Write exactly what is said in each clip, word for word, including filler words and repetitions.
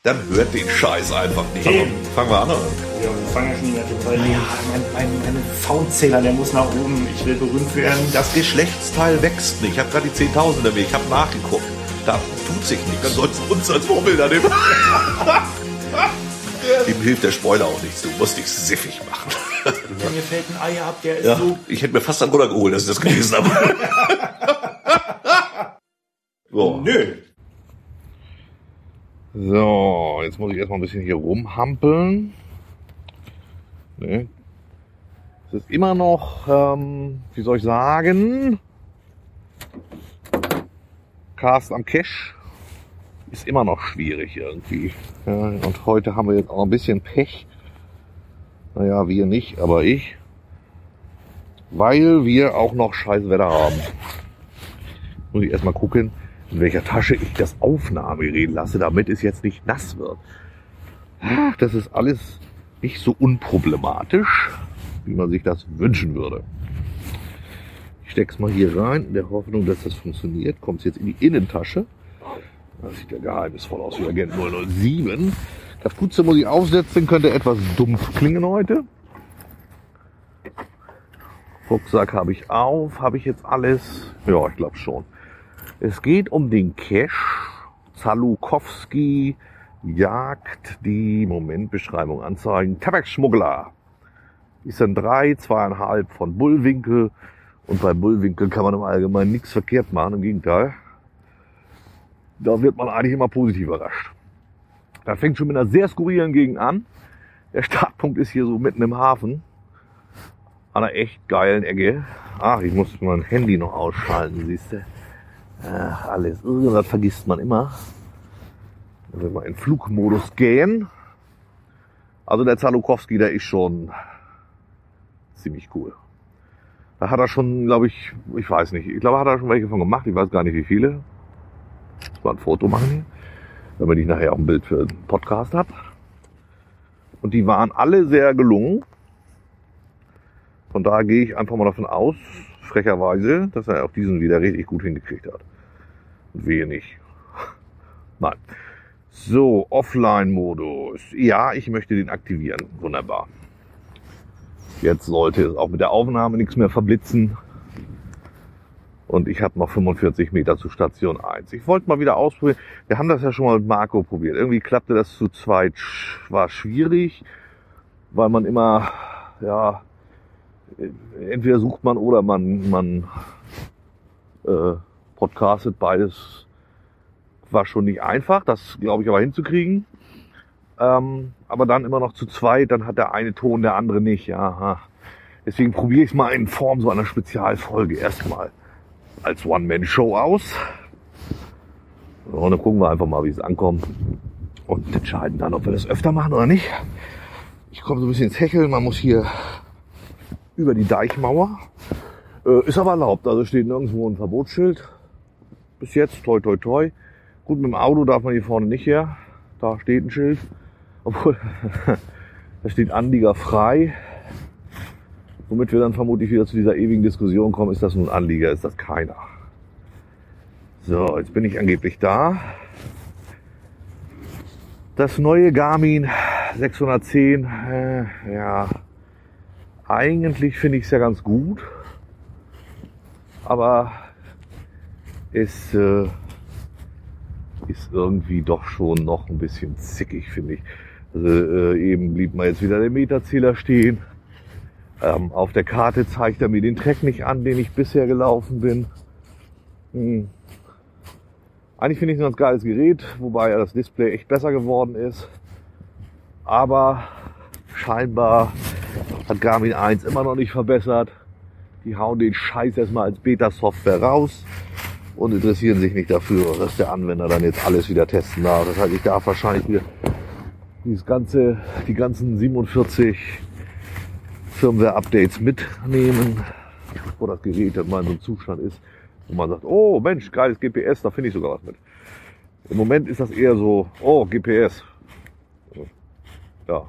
Dann hört den Scheiß einfach nicht. Eben. Fangen wir an, oder? Ja, wir fangen ja schon wieder total. Ja, mein, mein, mein V-Zähler, der muss nach oben. Ich will berühmt werden. Das Geschlechtsteil wächst nicht. Ich habe gerade die zehntausender Weg. Ich habe nachgeguckt. Da tut sich nichts. Dann sollst du uns als Vorbilder nehmen. Ihm hilft der Spoiler auch nichts. Du musst dich siffig machen. Wenn mir fällt ein Ei ab, der ist Ja, so... ich hätte mir fast einen runtergeholt, dass ich das gelesen habe. So. Nö. So, jetzt muss ich erstmal ein bisschen hier rumhampeln. Ne. Es ist immer noch, ähm, wie soll ich sagen, Cast am Cash ist immer noch schwierig irgendwie. Ja, und heute haben wir jetzt auch ein bisschen Pech. Naja, wir nicht, aber ich. Weil wir auch noch scheiß Wetter haben. Muss ich erstmal gucken, in welcher Tasche ich das Aufnahmegerät lasse, damit es jetzt nicht nass wird. Ach, das ist alles nicht so unproblematisch, wie man sich das wünschen würde. Ich steck's mal hier rein, in der Hoffnung, dass das funktioniert. Kommt jetzt in die Innentasche. Das sieht ja geheimnisvoll aus wie Agent null null sieben. Das Putze muss ich aufsetzen, könnte etwas dumpf klingen heute. Rucksack habe ich auf, habe ich jetzt alles? Ja, ich glaube schon. Es geht um den Cache. Zalukowski jagt die, Moment, Beschreibung anzeigen, Tabakschmuggler. Ist dann drei, zweieinhalb von Bullwinkel. Und bei Bullwinkel kann man im Allgemeinen nichts verkehrt machen, im Gegenteil. Da wird man eigentlich immer positiv überrascht. Das fängt schon mit einer sehr skurrilen Gegend an. Der Startpunkt ist hier so mitten im Hafen. An einer echt geilen Ecke. Ach, ich muss mein Handy noch ausschalten, siehst du. Ach, alles. Das vergisst man immer. Wenn wir in Flugmodus gehen. Also der Zalukowski, der ist schon ziemlich cool. Da hat er schon, glaube ich, ich weiß nicht, ich glaube, hat er schon welche von gemacht. Ich weiß gar nicht, wie viele. Ich mal ein Foto machen hier, damit ich nachher auch ein Bild für den Podcast habe. Und die waren alle sehr gelungen. Von daher gehe ich einfach mal davon aus, frecherweise, dass er auch diesen wieder richtig gut hingekriegt hat. Und wehe nicht. Nein. So, Offline-Modus. Ja, ich möchte den aktivieren. Wunderbar. Jetzt sollte es auch mit der Aufnahme nichts mehr verblitzen. Und ich habe noch fünfundvierzig Meter zu Station eins. Ich wollte mal wieder ausprobieren. Wir haben das ja schon mal mit Marco probiert. Irgendwie klappte das zu zweit. War schwierig, weil man immer, ja, entweder sucht man oder man, man äh, podcastet. Beides war schon nicht einfach. Das glaube ich aber hinzukriegen. Ähm, aber dann immer noch zu zweit. Dann hat der eine Ton, der andere nicht. Ja, aha. Deswegen probiere ich es mal in Form so einer Spezialfolge erstmal als One-Man-Show aus. So, und dann gucken wir einfach mal, wie es ankommt. Und entscheiden dann, ob wir das öfter machen oder nicht. Ich komme so ein bisschen ins Hecheln. Man muss hier über die Deichmauer. Äh, ist aber erlaubt. Also steht nirgendwo ein Verbotsschild. Bis jetzt, toi toi toi. Gut, mit dem Auto darf man hier vorne nicht her. Da steht ein Schild. Obwohl, da steht Anlieger frei. Womit wir dann vermutlich wieder zu dieser ewigen Diskussion kommen, ist das nun Anlieger, ist das keiner. So, jetzt bin ich angeblich da. Das neue Garmin sechshundertzehn, äh, ja, eigentlich finde ich es ja ganz gut. Aber es äh, ist irgendwie doch schon noch ein bisschen zickig, finde ich. Also äh, eben blieb mal jetzt wieder der Meterzähler stehen. Ähm, auf der Karte zeigt er mir den Track nicht an, den ich bisher gelaufen bin. Hm. Eigentlich finde ich es ein ganz geiles Gerät, wobei ja das Display echt besser geworden ist. Aber scheinbar hat Garmin eins immer noch nicht verbessert. Die hauen den Scheiß erstmal als Beta-Software raus und interessieren sich nicht dafür, dass der Anwender dann jetzt alles wieder testen darf. Das heißt, ich darf wahrscheinlich wieder dieses ganze, die ganzen siebenundvierzig Firmware-Updates mitnehmen, wo das Gerät dann mal in so einem Zustand ist, wo man sagt, oh Mensch, geiles G P S, da finde ich sogar was mit. Im Moment ist das eher so, oh, G P S. Ja.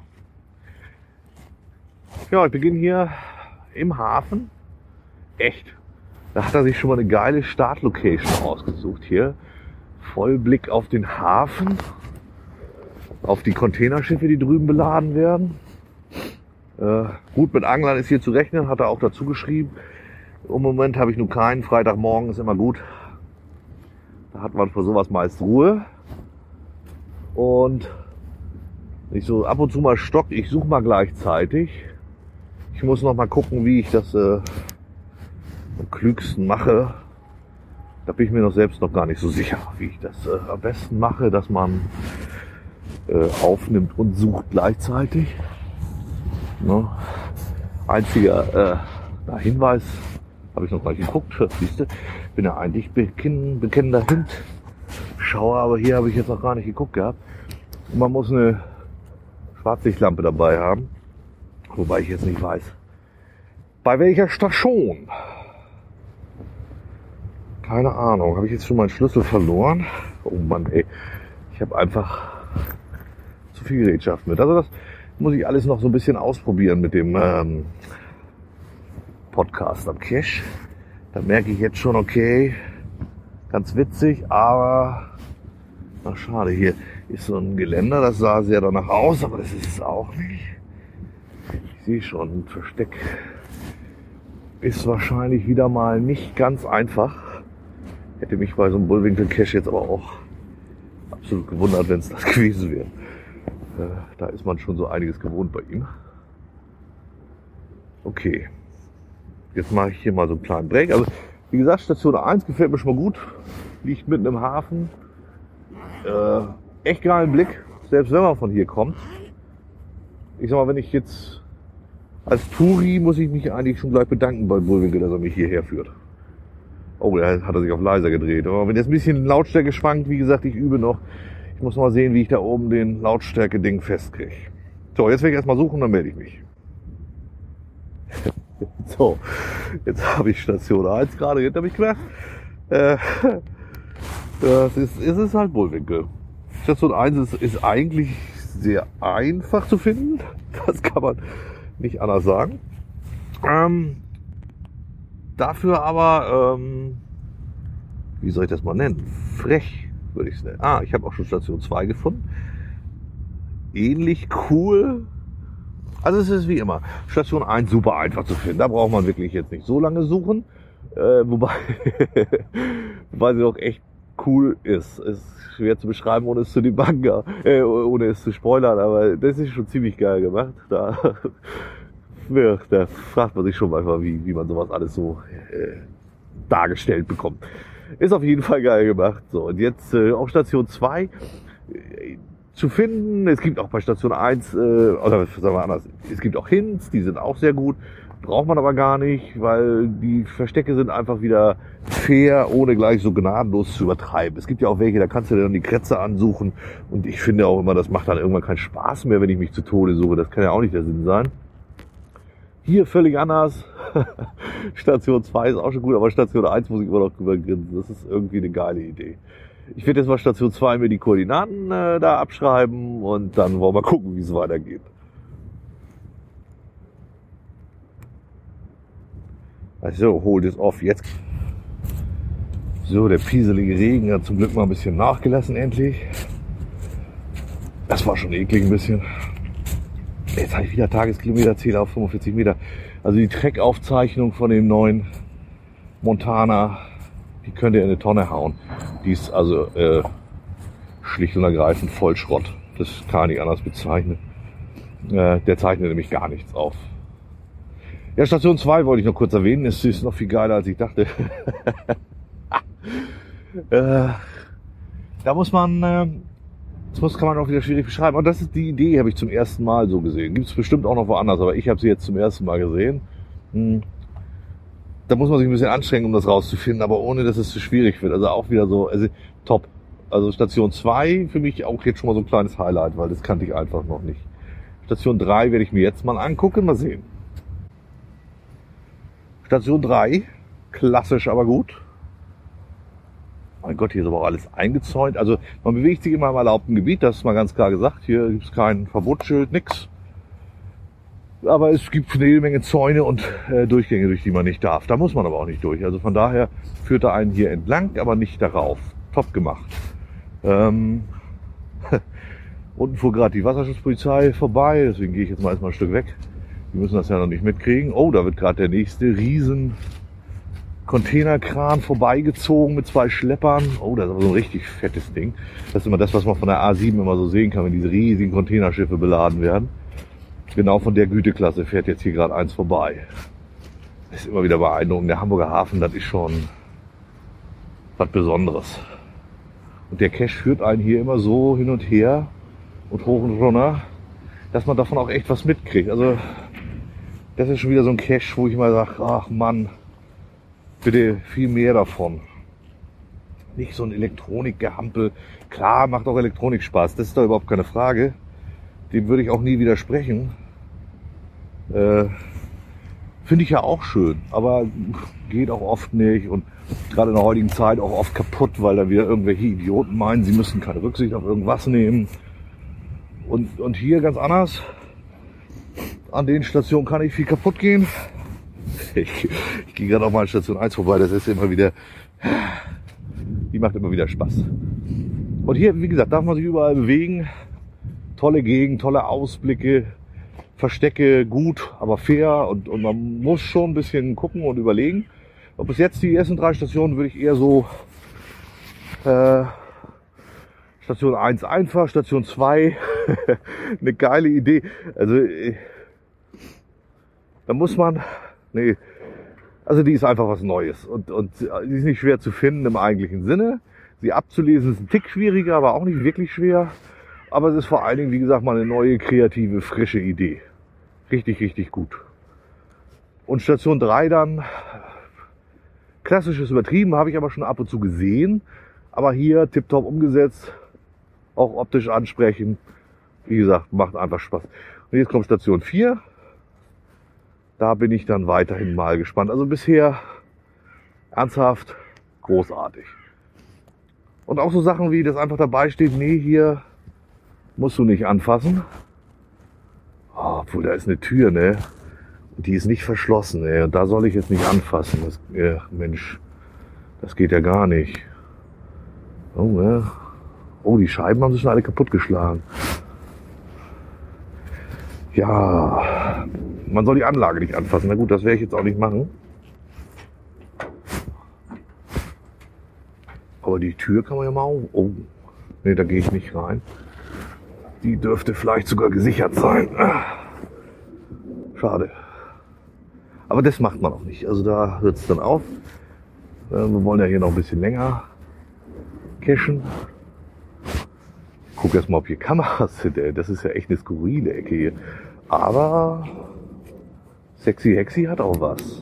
Ja, ich beginne hier im Hafen. Echt. Da hat er sich schon mal eine geile Startlocation ausgesucht hier. Vollblick auf den Hafen. auf die Containerschiffe, die drüben beladen werden. Äh, gut, mit Anglern ist hier zu rechnen, hat er auch dazu geschrieben. Im Moment habe ich nur keinen. Freitagmorgen ist immer gut. Da hat man für sowas meist Ruhe. Und ich so ab und zu mal stock, ich suche mal gleichzeitig. Ich muss noch mal gucken, wie ich das äh, am klügsten mache. Da bin ich mir noch selbst noch gar nicht so sicher, wie ich das äh, am besten mache, dass man äh, aufnimmt und sucht gleichzeitig. Ne? Einziger äh, Hinweis, habe ich noch gar nicht geguckt, siehst du, bin ja eigentlich bekennender bekennender Hund-Schauer, aber hier habe ich jetzt noch gar nicht geguckt gehabt. Man muss eine Schwarzlichtlampe dabei haben, wobei ich jetzt nicht weiß, bei welcher Station. Keine Ahnung, habe ich jetzt schon meinen Schlüssel verloren? Oh Mann, ey, ich habe einfach zu viel Gerätschaft mit. Also das muss ich alles noch so ein bisschen ausprobieren mit dem ähm, Podcast am Cache. Da merke ich jetzt schon, okay, ganz witzig, aber ach, schade, hier ist so ein Geländer, das sah sehr danach aus, aber das ist es auch nicht. Ich sehe schon, ein Versteck ist wahrscheinlich wieder mal nicht ganz einfach. Hätte mich bei so einem Bullwinkel-Cache jetzt aber auch absolut gewundert, wenn es das gewesen wäre. Äh, da ist man schon so einiges gewohnt bei ihm. Okay, jetzt mache ich hier mal so einen kleinen Break. Also wie gesagt, Station eins gefällt mir schon mal gut. Liegt mitten im Hafen. Äh, echt geilen Blick, selbst wenn man von hier kommt. Ich sag mal, wenn ich jetzt als Touri, muss ich mich eigentlich schon gleich bedanken bei Bullwinkel, dass er mich hierher führt. Oh, da hat er sich auf leiser gedreht. Aber wenn jetzt ein bisschen Lautstärke schwankt, wie gesagt, ich übe noch. Ich muss mal sehen, wie ich da oben den Lautstärke-Ding festkriege. So, jetzt werde ich erstmal suchen, dann melde ich mich. So, jetzt habe ich Station eins gerade hinter mich gemacht. Äh, das ist, ist es halt Bullwinkel. Station eins ist, ist eigentlich sehr einfach zu finden. Das kann man nicht anders sagen. Ähm, dafür aber, ähm, wie soll ich das mal nennen? Frech würde ich es nennen. Ah, ich habe auch schon Station zwei gefunden. Ähnlich cool. Also es ist wie immer. Station eins super einfach zu finden. Da braucht man wirklich jetzt nicht so lange suchen. Äh, wobei, wobei sie auch echt cool ist. Ist schwer zu beschreiben, ohne es zu debuggen, äh, ohne es zu spoilern, aber das ist schon ziemlich geil gemacht. Da, ja, da fragt man sich schon manchmal, wie, wie man sowas alles so äh, dargestellt bekommt. Ist auf jeden Fall geil gemacht. So, und jetzt äh, auf Station zwei äh, zu finden. Es gibt auch bei Station eins, äh, oder sagen wir anders, es gibt auch Hints, die sind auch sehr gut. Braucht man aber gar nicht, weil die Verstecke sind einfach wieder fair, ohne gleich so gnadenlos zu übertreiben. Es gibt ja auch welche, da kannst du dir dann die Kretze ansuchen. Und ich finde auch immer, das macht dann irgendwann keinen Spaß mehr, wenn ich mich zu Tode suche. Das kann ja auch nicht der Sinn sein. Hier völlig anders. Station zwei ist auch schon gut, aber Station eins muss ich immer noch drüber grinsen. Das ist irgendwie eine geile Idee. Ich werde jetzt mal Station zwei mir die Koordinaten äh, da abschreiben und dann wollen wir gucken, wie es weitergeht. Also, hold it off jetzt. So, der pieselige Regen hat zum Glück mal ein bisschen nachgelassen endlich. Das war schon eklig ein bisschen. Jetzt habe ich wieder Tageskilometerzähler auf fünfundvierzig Meter. Also die Trackaufzeichnung von dem neuen Montana, die könnt ihr in eine Tonne hauen. Die ist also äh, schlicht und ergreifend Vollschrott. Das kann ich nicht anders bezeichnen. Äh, der zeichnet nämlich gar nichts auf. Ja, Station zwei wollte ich noch kurz erwähnen. Es ist noch viel geiler, als ich dachte. äh, da muss man, äh, das muss, kann man auch wieder schwierig beschreiben. Und das ist die Idee, habe ich zum ersten Mal so gesehen. Gibt es bestimmt auch noch woanders, aber ich habe sie jetzt zum ersten Mal gesehen. Hm. Da muss man sich ein bisschen anstrengen, um das rauszufinden, aber ohne, dass es zu schwierig wird. Also auch wieder so, also top. Also Station zwei für mich auch jetzt schon mal so ein kleines Highlight, weil das kannte ich einfach noch nicht. Station drei werde ich mir jetzt mal angucken, mal sehen. Station drei, klassisch, aber gut. Mein Gott, hier ist aber auch alles eingezäunt. Also man bewegt sich immer im erlaubten Gebiet, das ist mal ganz klar gesagt. Hier gibt es kein Verbotsschild, nix. Aber es gibt eine jede Menge Zäune und äh, Durchgänge, durch die man nicht darf. Da muss man aber auch nicht durch. Also von daher führt er einen hier entlang, aber nicht darauf. Top gemacht. Ähm, Unten fuhr gerade die Wasserschutzpolizei vorbei, deswegen gehe ich jetzt mal erstmal ein Stück weg. Die müssen das ja noch nicht mitkriegen. Oh, da wird gerade der nächste riesen Containerkran vorbeigezogen mit zwei Schleppern. Oh, das ist aber so ein richtig fettes Ding. Das ist immer das, was man von der A sieben immer so sehen kann, wenn diese riesigen Containerschiffe beladen werden. Genau von der Güteklasse fährt jetzt hier gerade eins vorbei. Das ist immer wieder beeindruckend. Der Hamburger Hafen, das ist schon was Besonderes. Und der Cache führt einen hier immer so hin und her und hoch und runter, dass man davon auch echt was mitkriegt. Also das ist schon wieder so ein Cache, wo ich mal sage, ach Mann, bitte viel mehr davon. Nicht so ein Elektronikgehampel. Klar, macht auch Elektronik Spaß, das ist doch überhaupt keine Frage. Dem würde ich auch nie widersprechen. Äh, Finde ich ja auch schön, aber geht auch oft nicht und gerade in der heutigen Zeit auch oft kaputt, weil da wieder irgendwelche Idioten meinen, sie müssen keine Rücksicht auf irgendwas nehmen. Und, und hier ganz anders. An den Stationen kann nicht viel kaputt gehen. Ich, ich gehe gerade auch mal an Station eins vorbei, das ist immer wieder, die macht immer wieder Spaß. Und hier, wie gesagt, darf man sich überall bewegen. Tolle Gegend, tolle Ausblicke, Verstecke gut, aber fair und, und man muss schon ein bisschen gucken und überlegen. Und bis jetzt die ersten drei Stationen würde ich eher so äh, Station eins einfach, Station zwei eine geile Idee. Also äh, da muss man, nee, also die ist einfach was Neues und, und die ist nicht schwer zu finden im eigentlichen Sinne. Sie abzulesen ist ein Tick schwieriger, aber auch nicht wirklich schwer. Aber es ist vor allen Dingen, wie gesagt, mal eine neue, kreative, frische Idee. Richtig, richtig gut. Und Station drei dann, klassisches übertrieben, habe ich aber schon ab und zu gesehen. Aber hier tipptopp umgesetzt, auch optisch ansprechend. Wie gesagt, macht einfach Spaß. Und jetzt kommt Station vier. Da bin ich dann weiterhin mal gespannt. Also bisher ernsthaft großartig. Und auch so Sachen wie, das einfach dabei steht, nee, hier musst du nicht anfassen. Oh, obwohl, da ist eine Tür, ne? Und die ist nicht verschlossen, ey. Und da soll ich jetzt nicht anfassen. Das, äh, Mensch, das geht ja gar nicht. Oh, ne? Oh, die Scheiben haben sich schon alle kaputtgeschlagen. Ja, man soll die Anlage nicht anfassen. Na gut, das werde ich jetzt auch nicht machen. Aber die Tür kann man ja mal auf. Oh, ne, da gehe ich nicht rein. Die dürfte vielleicht sogar gesichert sein. Schade. Aber das macht man auch nicht. Also da hört es dann auf. Wir wollen ja hier noch ein bisschen länger cachen. Guck erst mal, ob hier Kameras sind. Ey. Das ist ja echt eine skurrile Ecke hier. Aber Sexy Hexy hat auch was.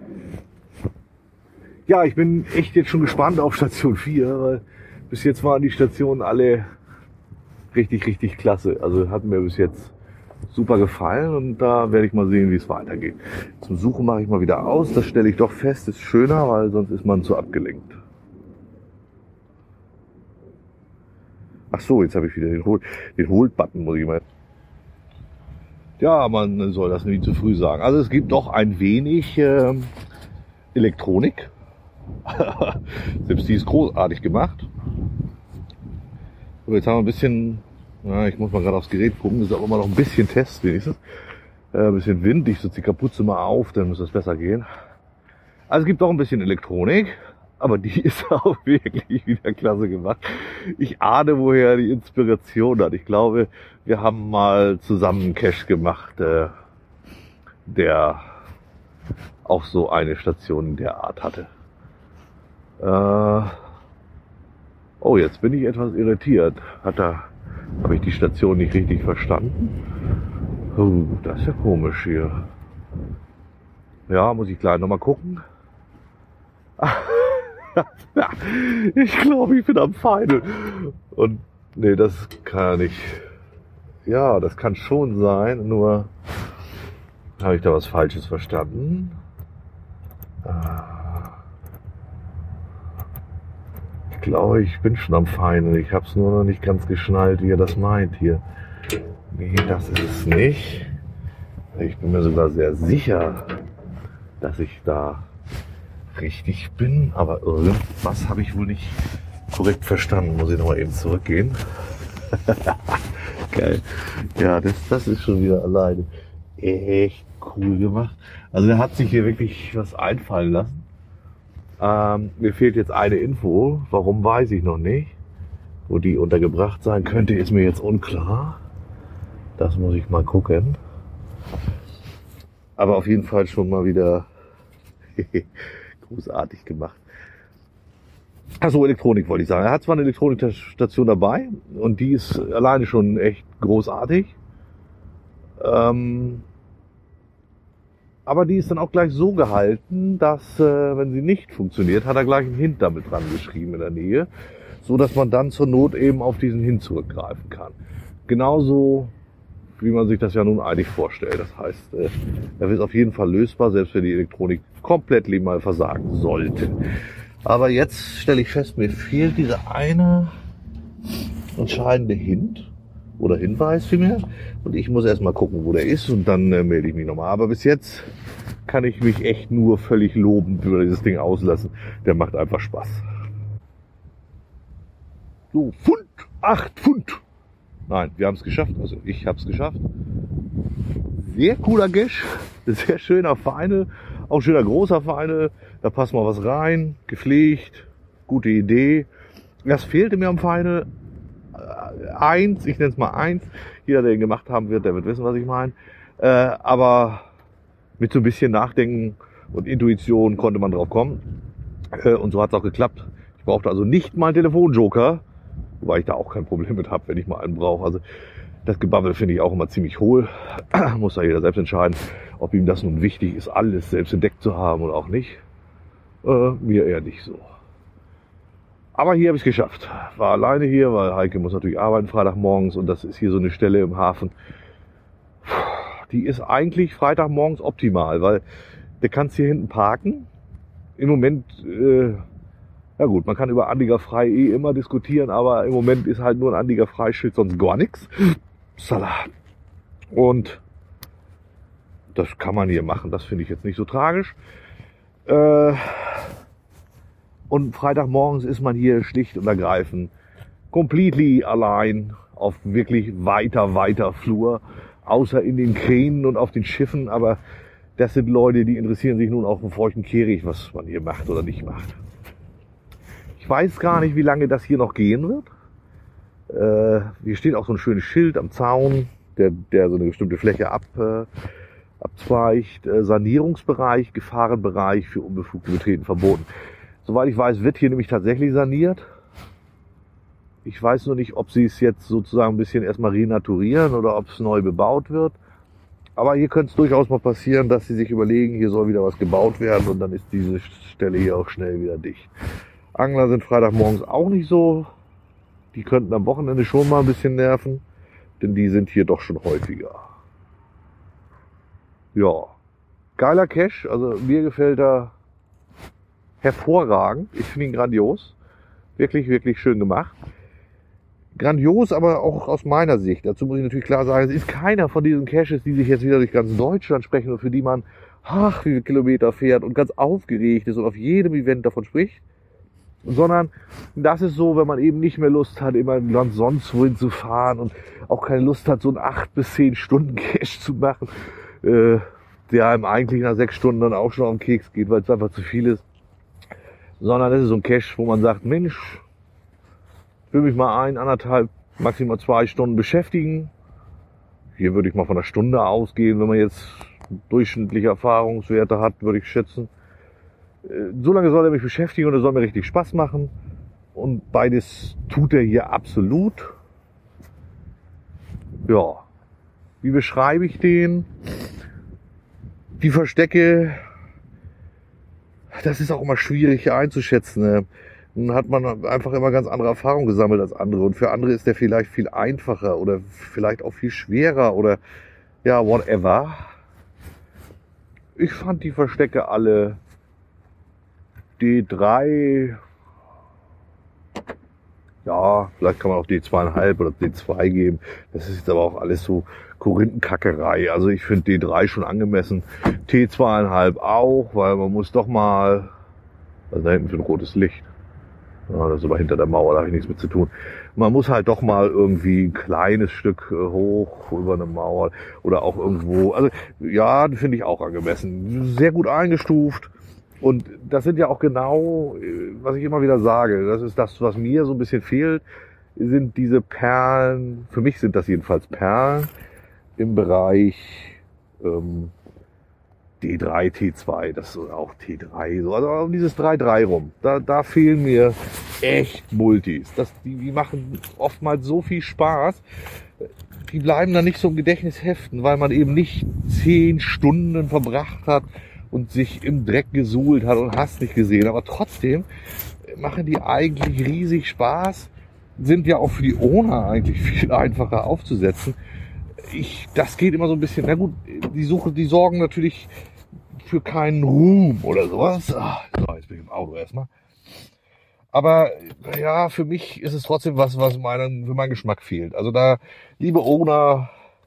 Ja, ich bin echt jetzt schon gespannt auf Station vier, weil bis jetzt waren die Stationen alle richtig, richtig klasse. Also hat mir bis jetzt super gefallen und da werde ich mal sehen, wie es weitergeht. Zum Suchen mache ich mal wieder aus. Das stelle ich doch fest, ist schöner, weil sonst ist man zu abgelenkt. Ach so, jetzt habe ich wieder den Hold, den Hold-Button, muss ich mal. Ja, man soll das nie zu früh sagen. Also es gibt doch ein wenig äh, Elektronik. Selbst die ist großartig gemacht. So, jetzt haben wir ein bisschen, na, ich muss mal gerade aufs Gerät gucken, das ist aber immer noch ein bisschen Test wenigstens. Äh, ein bisschen Wind, ich setze die Kapuze mal auf, dann muss das besser gehen. Also es gibt doch ein bisschen Elektronik, aber die ist auch wirklich wieder klasse gemacht. Ich ahne, woher die Inspiration hat. Ich glaube, wir haben mal zusammen einen Cache gemacht, äh, der auch so eine Station in der Art hatte. Äh, oh, jetzt bin ich etwas irritiert. Hat da, habe ich die Station nicht richtig verstanden? Oh, das ist ja komisch hier. Ja, muss ich gleich nochmal gucken. Ja, ich glaube, ich bin am Final. Und nee, das kann ja nicht. Ja, das kann schon sein, nur habe ich da was Falsches verstanden. Ich glaube, ich bin schon am Final. Ich habe es nur noch nicht ganz geschnallt, wie er das meint hier. Nee, das ist es nicht. Ich bin mir sogar sehr sicher, dass ich da richtig bin, aber irgendwas habe ich wohl nicht korrekt verstanden. Muss ich nochmal eben zurückgehen. Geil. Ja, das, das ist schon wieder alleine echt cool gemacht. Also der hat sich hier wirklich was einfallen lassen. Ähm, mir fehlt jetzt eine Info. Warum, weiß ich noch nicht. Wo die untergebracht sein könnte, ist mir jetzt unklar. Das muss ich mal gucken. Aber auf jeden Fall schon mal wieder großartig gemacht. Achso, Elektronik wollte ich sagen. Er hat zwar eine Elektronikstation dabei und die ist alleine schon echt großartig. Ähm, aber die ist dann auch gleich so gehalten, dass, äh, wenn sie nicht funktioniert, hat er gleich einen Hint damit dran geschrieben in der Nähe, so dass man dann zur Not eben auf diesen Hint zurückgreifen kann. Genauso, wie man sich das ja nun eigentlich vorstellt. Das heißt, äh, er ist auf jeden Fall lösbar, selbst wenn die Elektronik komplett mal versagen sollte. Aber jetzt stelle ich fest, mir fehlt dieser eine entscheidende Hint oder Hinweis vielmehr. Und ich muss erstmal gucken, wo der ist und dann äh, melde ich mich nochmal. Aber bis jetzt kann ich mich echt nur völlig lobend über dieses Ding auslassen. Der macht einfach Spaß. So, Pfund, acht Pfund. Nein, wir haben es geschafft. Also ich habe es geschafft. Sehr cooler Cache, sehr schöner Feine, auch schöner großer Feine. Da passt mal was rein, gepflegt, gute Idee. Das fehlte mir am Feine. Eins, ich nenne es mal eins. Jeder, der ihn gemacht haben wird, der wird wissen, was ich meine. Äh, aber mit so ein bisschen Nachdenken und Intuition konnte man drauf kommen. Äh, und so hat es auch geklappt. Ich brauchte also nicht mal einen Telefonjoker, wobei ich da auch kein Problem mit habe, wenn ich mal einen brauche. Also das Gebabbel finde ich auch immer ziemlich hohl. Muss da jeder selbst entscheiden, ob ihm das nun wichtig ist, alles selbst entdeckt zu haben oder auch nicht. Äh, mir eher nicht so. Aber hier habe ich es geschafft. War alleine hier, weil Heike muss natürlich arbeiten Freitagmorgens und das ist hier so eine Stelle im Hafen. Die ist eigentlich Freitagmorgens optimal, weil du kannst hier hinten parken. Im Moment, äh, ja gut, man kann über Anlieger frei eh immer diskutieren, aber im Moment ist halt nur ein Anlieger Freischild, sonst gar nichts. Salat. Und das kann man hier machen, das finde ich jetzt nicht so tragisch. Äh, und Freitagmorgens ist man hier schlicht und ergreifend completely allein auf wirklich weiter, weiter Flur, außer in den Kränen und auf den Schiffen, aber das sind Leute, die interessieren sich nun auf den feuchten Kehricht, was man hier macht oder nicht macht. Ich weiß gar nicht, wie lange das hier noch gehen wird. Äh, hier steht auch so ein schönes Schild am Zaun, der, der so eine bestimmte Fläche ab, äh, abzweigt. Äh, Sanierungsbereich, Gefahrenbereich für unbefugte Betreten verboten. Soweit ich weiß, wird hier nämlich tatsächlich saniert. Ich weiß nur nicht, ob sie es jetzt sozusagen ein bisschen erstmal renaturieren oder ob es neu bebaut wird. Aber hier könnte es durchaus mal passieren, dass sie sich überlegen, hier soll wieder was gebaut werden und dann ist diese Stelle hier auch schnell wieder dicht. Angler sind Freitagmorgens auch nicht so. Die könnten am Wochenende schon mal ein bisschen nerven, denn die sind hier doch schon häufiger. Ja, geiler Cache, also mir gefällt er hervorragend. Ich finde ihn grandios. Wirklich, wirklich schön gemacht. Grandios, aber auch aus meiner Sicht. Dazu muss ich natürlich klar sagen, es ist keiner von diesen Caches, die sich jetzt wieder durch ganz Deutschland sprechen und für die man, ach, wie viele Kilometer fährt und ganz aufgeregt ist und auf jedem Event davon spricht. Sondern das ist so, wenn man eben nicht mehr Lust hat, immer im Land sonst wohin zu fahren und auch keine Lust hat, so einen acht bis zehn Stunden Cache zu machen, äh, der einem eigentlich nach sechs Stunden dann auch schon auf den Keks geht, weil es einfach zu viel ist. Sondern das ist so ein Cache, wo man sagt, Mensch, ich will mich mal ein, anderthalb, maximal zwei Stunden beschäftigen. Hier würde ich mal von einer Stunde ausgehen, wenn man jetzt durchschnittliche Erfahrungswerte hat, würde ich schätzen. So lange soll er mich beschäftigen und er soll mir richtig Spaß machen. Und beides tut er hier absolut. Ja. Wie beschreibe ich den? Die Verstecke, das ist auch immer schwierig hier einzuschätzen. Nun hat man einfach immer ganz andere Erfahrungen gesammelt als andere. Und für andere ist der vielleicht viel einfacher oder vielleicht auch viel schwerer oder ja, whatever. Ich fand die Verstecke alle D drei, ja, vielleicht kann man auch D zwei Komma fünf oder D zwei geben. Das ist jetzt aber auch alles so Korinthenkackerei. Also ich finde D drei schon angemessen. T zwei Komma fünf auch, weil man muss doch mal, was ist da hinten für ein rotes Licht? Ja, das ist aber hinter der Mauer, da habe ich nichts mit zu tun. Man muss halt doch mal irgendwie ein kleines Stück hoch über eine Mauer oder auch irgendwo. Also ja, finde ich auch angemessen. Sehr gut eingestuft. Und das sind ja auch genau, was ich immer wieder sage, das ist das, was mir so ein bisschen fehlt, sind diese Perlen, für mich sind das jedenfalls Perlen im Bereich ähm, D drei, T zwei, das ist auch T drei, so, also um dieses drei drei rum. Da, da fehlen mir echt Multis. Das, die, die machen oftmals so viel Spaß. Die bleiben dann nicht so im Gedächtnis heften, weil man eben nicht zehn Stunden verbracht hat und sich im Dreck gesuhlt hat und hast nicht gesehen. Aber trotzdem machen die eigentlich riesig Spaß, sind ja auch für die Owner eigentlich viel einfacher aufzusetzen. Ich, das geht immer so ein bisschen, na gut, die Suche, die sorgen natürlich für keinen Ruhm oder sowas. Ach, so, jetzt bin ich im Auto erstmal. Aber ja, für mich ist es trotzdem was, was meinen, für meinen Geschmack fehlt. Also da, liebe Owner,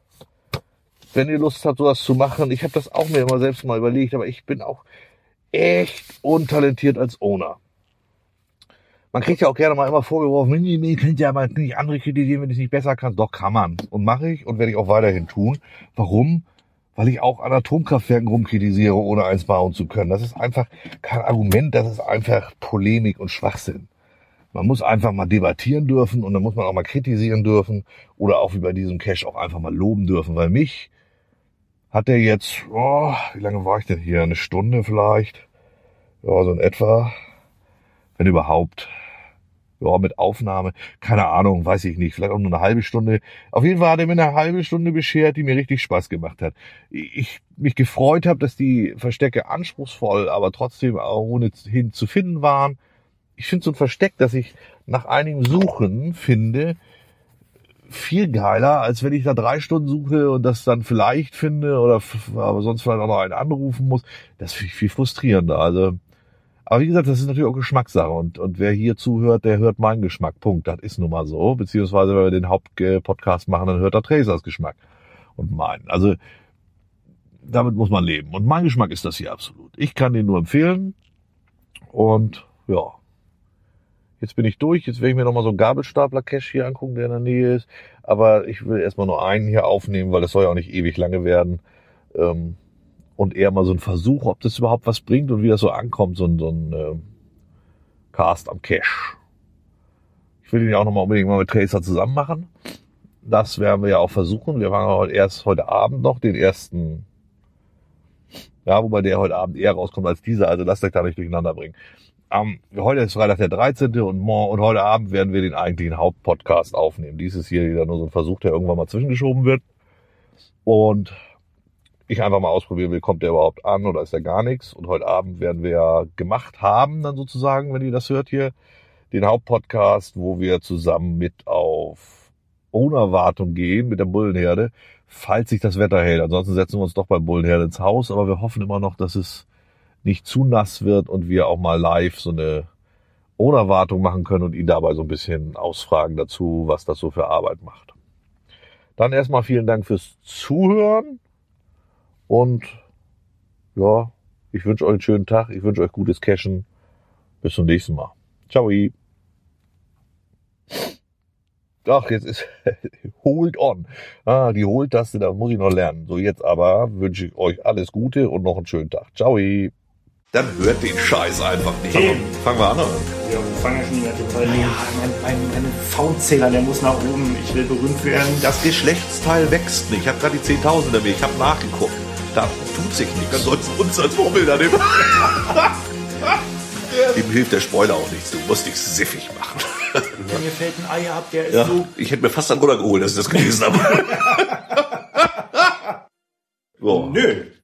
wenn ihr Lust habt, sowas zu machen, ich habe das auch mir immer selbst mal überlegt, aber ich bin auch echt untalentiert als Owner. Man kriegt ja auch gerne mal immer vorgeworfen, nee, könnt ihr aber nicht andere kritisieren, wenn ich es nicht besser kann. Doch, kann man. Und mache ich und werde ich auch weiterhin tun. Warum? Weil ich auch an Atomkraftwerken rumkritisiere, ohne eins bauen zu können. Das ist einfach kein Argument, das ist einfach Polemik und Schwachsinn. Man muss einfach mal debattieren dürfen und dann muss man auch mal kritisieren dürfen oder auch wie bei diesem Cache auch einfach mal loben dürfen, weil mich hat der jetzt, oh, wie lange war ich denn hier? Eine Stunde vielleicht? Ja, so in etwa. Wenn überhaupt. Ja, mit Aufnahme. Keine Ahnung, weiß ich nicht. Vielleicht auch nur eine halbe Stunde. Auf jeden Fall hat er mir eine halbe Stunde beschert, die mir richtig Spaß gemacht hat. Ich mich gefreut habe, dass die Verstecke anspruchsvoll, aber trotzdem auch ohne hin zu finden waren. Ich finde so ein Versteck, das ich nach einigem Suchen finde, viel geiler, als wenn ich da drei Stunden suche und das dann vielleicht finde oder aber sonst vielleicht auch noch einen anrufen muss. Das finde ich viel frustrierender. Also, aber wie gesagt, das ist natürlich auch Geschmackssache und, und wer hier zuhört, der hört meinen Geschmack. Punkt. Das ist nun mal so. Beziehungsweise, wenn wir den Hauptpodcast machen, dann hört er Tracers Geschmack und meinen. Also, damit muss man leben. Und mein Geschmack ist das hier absolut. Ich kann den nur empfehlen. Und, ja. Jetzt bin ich durch. Jetzt werde ich mir nochmal so einen Gabelstapler-Cache hier angucken, der in der Nähe ist. Aber ich will erstmal nur einen hier aufnehmen, weil das soll ja auch nicht ewig lange werden. Ähm, und eher mal so ein Versuch, ob das überhaupt was bringt und wie das so ankommt, so ein, so ein äh, Cast am Cache. Ich will den ja auch nochmal unbedingt mal mit Tracer zusammen machen. Das werden wir ja auch versuchen. Wir machen heute erst heute Abend noch den ersten, ja, wobei der heute Abend eher rauskommt als dieser, also lasst euch da nicht durcheinander bringen. Um, heute ist Freitag der dreizehnte und morgen und heute Abend werden wir den eigentlichen Hauptpodcast aufnehmen. Dies ist hier wieder nur so ein Versuch, der irgendwann mal zwischengeschoben wird. Und ich einfach mal ausprobieren will, kommt der überhaupt an oder ist der gar nichts. Und heute Abend werden wir ja gemacht haben, dann sozusagen, wenn ihr das hört hier, den Hauptpodcast, wo wir zusammen mit auf Ownerwartung gehen mit der Bullenherde, falls sich das Wetter hält. Ansonsten setzen wir uns doch bei Bullenherde ins Haus, aber wir hoffen immer noch, dass es nicht zu nass wird und wir auch mal live so eine Ownerwartung machen können und ihn dabei so ein bisschen ausfragen dazu, was das so für Arbeit macht. Dann erstmal vielen Dank fürs Zuhören und ja, ich wünsche euch einen schönen Tag, ich wünsche euch gutes Cachen. Bis zum nächsten Mal. Ciao. Ach, jetzt ist Hold on. Ah, die Hold-Taste, da muss ich noch lernen. So, jetzt aber wünsche ich euch alles Gute und noch einen schönen Tag. Ciao. Dann hört den Scheiß einfach nicht. Eben. Fangen wir an, oder? Ja, wir fangen ja schon wieder total. Naja, mein, mein, mein V-Zähler, der muss nach oben. Ich will berühmt werden. Das Geschlechtsteil wächst nicht. Ich habe gerade die zehntausender mehr. Ich habe nachgeguckt. Da tut sich nichts. Dann sollst du uns als Vorbilder nehmen. Ihm hilft der Spoiler auch nichts. Du musst dich siffig machen. Wenn mir fällt ein Ei ab, der ist Ja, so... ich hätte mir fast einen runtergeholt, dass ich das gelesen habe. So. Nö.